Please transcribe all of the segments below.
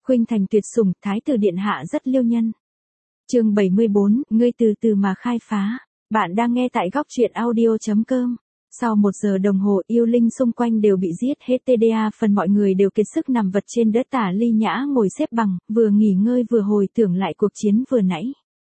Khuynh thành tuyệt sủng, thái tử điện hạ rất liêu nhân. Chương 74, ngươi từ từ mà khai phá. Bạn đang nghe tại góc truyện audio.com. Sau 1 giờ đồng hồ, yêu linh xung quanh đều bị giết hết TDA, phần mọi người đều kiệt sức nằm vật trên đất. Tả Ly Nhã ngồi xếp bằng, vừa nghỉ ngơi vừa hồi tưởng lại cuộc chiến vừa nãy.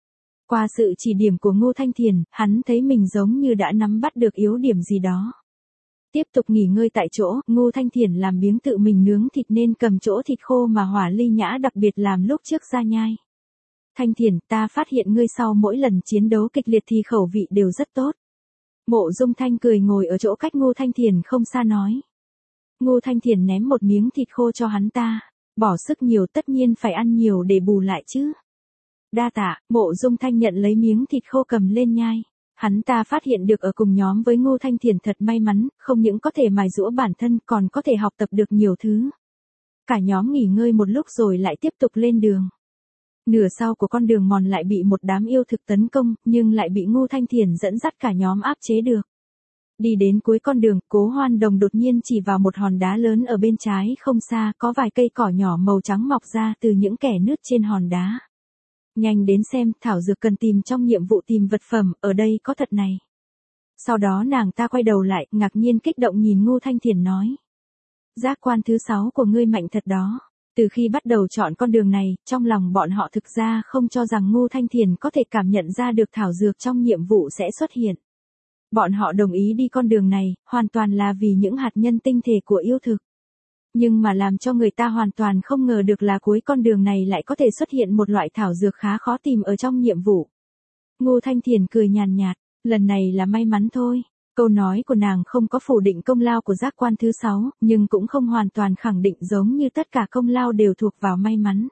Qua sự chỉ điểm của Ngô Thanh Thiền, hắn thấy mình giống như đã nắm bắt được yếu điểm gì đó. Tiếp tục nghỉ ngơi tại chỗ, Ngô Thanh Thiền làm biếng tự mình nướng thịt nên cầm chỗ thịt khô mà Hỏa Ly Nhã đặc biệt làm lúc trước ra nhai. Thanh Thiền, ta phát hiện ngươi sau mỗi lần chiến đấu kịch liệt thì khẩu vị đều rất tốt. Mộ Dung Thanh cười ngồi ở chỗ cách Ngô Thanh Thiền không xa nói. Ngô Thanh Thiền ném một miếng thịt khô cho hắn ta, bỏ sức nhiều tất nhiên phải ăn nhiều để bù lại chứ. Đa tạ, Mộ Dung Thanh nhận lấy miếng thịt khô cầm lên nhai. Hắn ta phát hiện được ở cùng nhóm với Ngô Thanh Thiền thật may mắn, không những có thể mài giũa bản thân còn có thể học tập được nhiều thứ. Cả nhóm nghỉ ngơi một lúc rồi lại tiếp tục lên đường. Nửa sau của con đường mòn lại bị một đám yêu thực tấn công, nhưng lại bị Ngô Thanh Thiền dẫn dắt cả nhóm áp chế được. Đi đến cuối con đường, Cố Hoan Đồng đột nhiên chỉ vào một hòn đá lớn ở bên trái không xa, có vài cây cỏ nhỏ màu trắng mọc ra từ những kẽ nứt trên hòn đá. Nhanh đến xem, thảo dược cần tìm trong nhiệm vụ tìm vật phẩm, ở đây có thật này. Sau đó nàng ta quay đầu lại, ngạc nhiên kích động nhìn Ngô Thanh Thiền nói. Giác quan thứ 6 của ngươi mạnh thật đó. Từ khi bắt đầu chọn con đường này, trong lòng bọn họ thực ra không cho rằng Ngô Thanh Thiền có thể cảm nhận ra được thảo dược trong nhiệm vụ sẽ xuất hiện. Bọn họ đồng ý đi con đường này, hoàn toàn là vì những hạt nhân tinh thể của yêu thực. Nhưng mà làm cho người ta hoàn toàn không ngờ được là cuối con đường này lại có thể xuất hiện một loại thảo dược khá khó tìm ở trong nhiệm vụ. Ngô Thanh Thiền cười nhàn nhạt, lần này là may mắn thôi. Câu nói của nàng không có phủ định công lao của giác quan thứ 6, nhưng cũng không hoàn toàn khẳng định giống như tất cả công lao đều thuộc vào may mắn.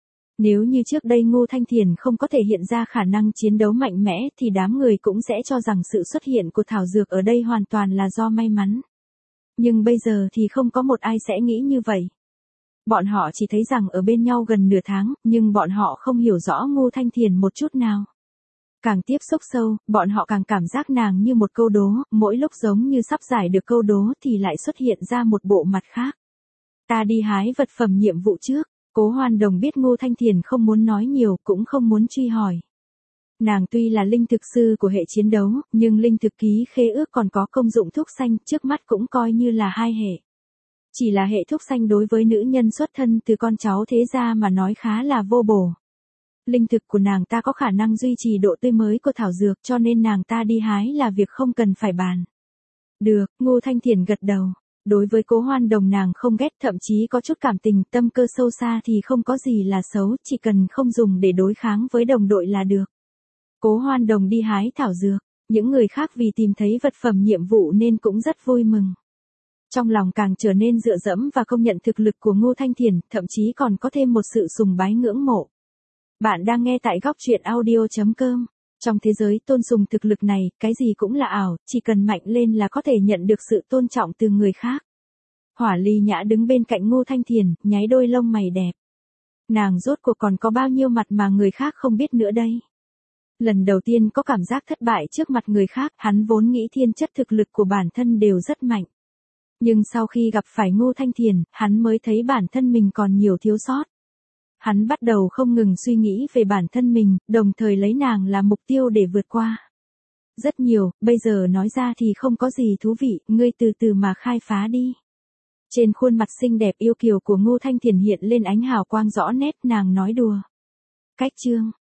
Nếu như trước đây Ngô Thanh Thiền không có thể hiện ra khả năng chiến đấu mạnh mẽ thì đám người cũng sẽ cho rằng sự xuất hiện của thảo dược ở đây hoàn toàn là do may mắn. Nhưng bây giờ thì không có một ai sẽ nghĩ như vậy. Bọn họ chỉ thấy rằng ở bên nhau gần nửa tháng, nhưng bọn họ không hiểu rõ Ngô Thanh Thiền một chút nào. Càng tiếp xúc sâu, bọn họ càng cảm giác nàng như một câu đố, mỗi lúc giống như sắp giải được câu đố thì lại xuất hiện ra một bộ mặt khác. Ta đi hái vật phẩm nhiệm vụ trước. Cố Hoan Đồng biết Ngô Thanh Thiền không muốn nói nhiều, cũng không muốn truy hỏi. Nàng tuy là linh thực sư của hệ chiến đấu, nhưng linh thực ký khế ước còn có công dụng thuốc xanh, trước mắt cũng coi như là hai hệ. Chỉ là hệ thuốc xanh đối với nữ nhân xuất thân từ con cháu thế gia mà nói khá là vô bổ. Linh thực của nàng ta có khả năng duy trì độ tươi mới của thảo dược, cho nên nàng ta đi hái là việc không cần phải bàn. Được, Ngô Thanh Thiền gật đầu. Đối với Cố Hoan Đồng nàng không ghét, thậm chí có chút cảm tình, tâm cơ sâu xa thì không có gì là xấu, chỉ cần không dùng để đối kháng với đồng đội là được. Cố Hoan Đồng đi hái thảo dược, những người khác vì tìm thấy vật phẩm nhiệm vụ nên cũng rất vui mừng. Trong lòng càng trở nên dựa dẫm và công nhận thực lực của Ngô Thanh Thiền, thậm chí còn có thêm một sự sùng bái ngưỡng mộ. Bạn đang nghe tại góc truyện audio.com. Trong thế giới tôn sùng thực lực này, cái gì cũng là ảo, chỉ cần mạnh lên là có thể nhận được sự tôn trọng từ người khác. Hỏa Ly Nhã đứng bên cạnh Ngô Thanh Thiền, nháy đôi lông mày đẹp. Nàng rốt cuộc còn có bao nhiêu mặt mà người khác không biết nữa đây. Lần đầu tiên có cảm giác thất bại trước mặt người khác, hắn vốn nghĩ thiên chất thực lực của bản thân đều rất mạnh. Nhưng sau khi gặp phải Ngô Thanh Thiền, hắn mới thấy bản thân mình còn nhiều thiếu sót. Hắn bắt đầu không ngừng suy nghĩ về bản thân mình, đồng thời lấy nàng là mục tiêu để vượt qua. Rất nhiều, bây giờ nói ra thì không có gì thú vị, ngươi từ từ mà khai phá đi. Trên khuôn mặt xinh đẹp yêu kiều của Ngô Thanh Thiền hiện lên ánh hào quang rõ nét, nàng nói đùa. Cách chương